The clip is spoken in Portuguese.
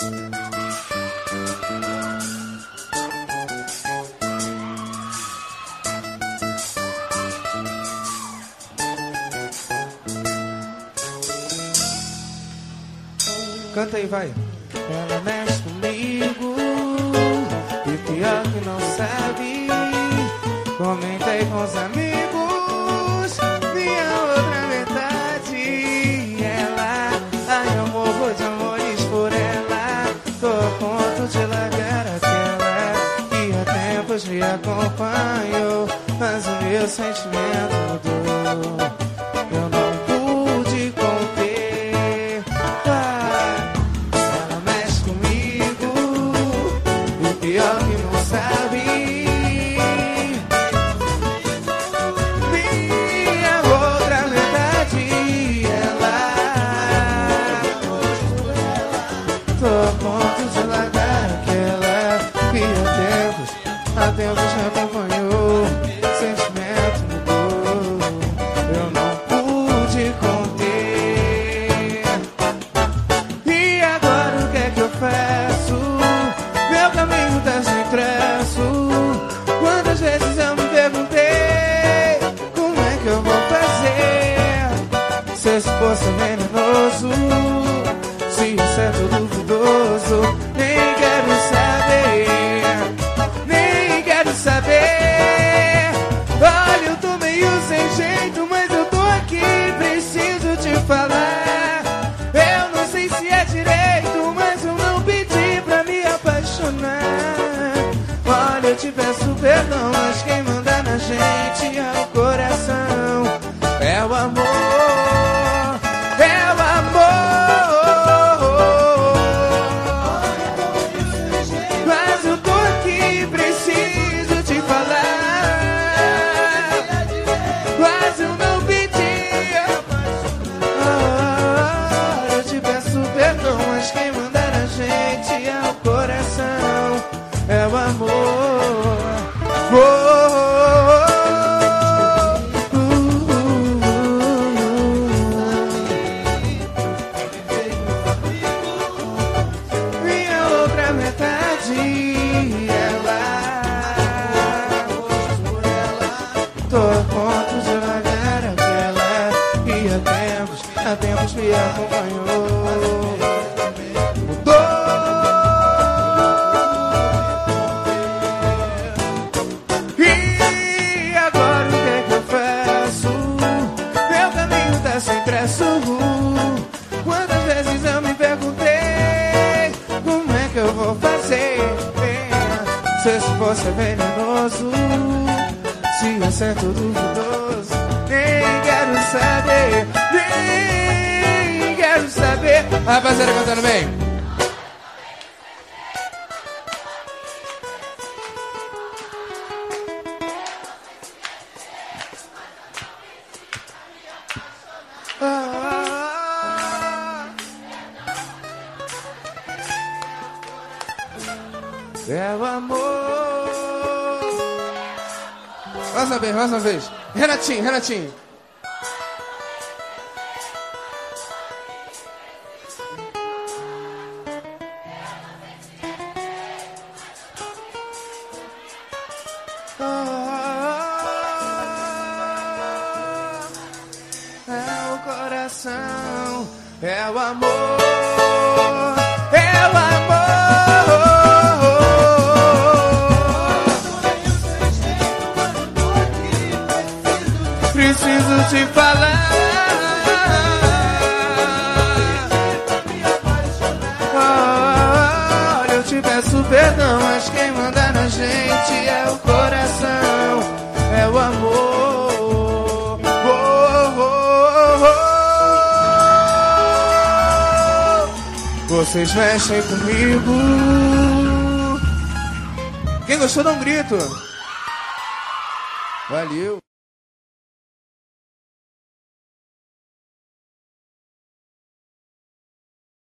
Canta aí, vai. Ela mexe comigo e pior que não sabe. Comentei com os amigos minha outra metade. Ela, ai eu morro de amores por ela. Tô a ponto de largar aquela que há tempos me acompanhou, mas o meu sentimento mudou. Eu não pude conter. Ela mexe comigo e pior que não sabe. Minha outra metade. Ela, tô a ponto de largar aquela que há tempos me acompanhou. Sentimento mudou. Eu não pude conter. E agora o que é que eu faço? Meu caminho tá sem traço. Quantas vezes eu me perguntei como é que eu vou fazer? Se esse fosse venenoso, se isso é tudo duvidoso, nem quero saber, nem quero saber. Olha, eu tô meio sem jeito, mas eu tô aqui, preciso te falar. Eu não sei se é direito, mas eu não pedi pra me apaixonar. Olha, eu te peço perdão, mas quem manda na gente é o coração. É o amor, é o amor. Mas eu tô aqui, preciso te falar. Mas eu não pedi. Eu te peço perdão, mas quem manda na gente é o coração. É o amor. Minha outra metade. Ela, tô a ponto de largar aquela que há tempos me acompanhou. Mudou. E agora o que é que eu faço? Meu caminho tá sem traço. Quantas vezes eu me perguntei como é que eu vou fazer? Se isso fosse venenoso, se isso é tudo duvidoso, nem quero saber, nem quero saber. Rapaziada cantando bem. É o amor. Mais uma vez. Renatinho. É o coração, é o amor, é o amor. Preciso te falar. Olha, eu te peço perdão, mas quem manda na gente é o coração, é o amor. Vocês mexem comigo. Quem gostou dá um grito. Valeu.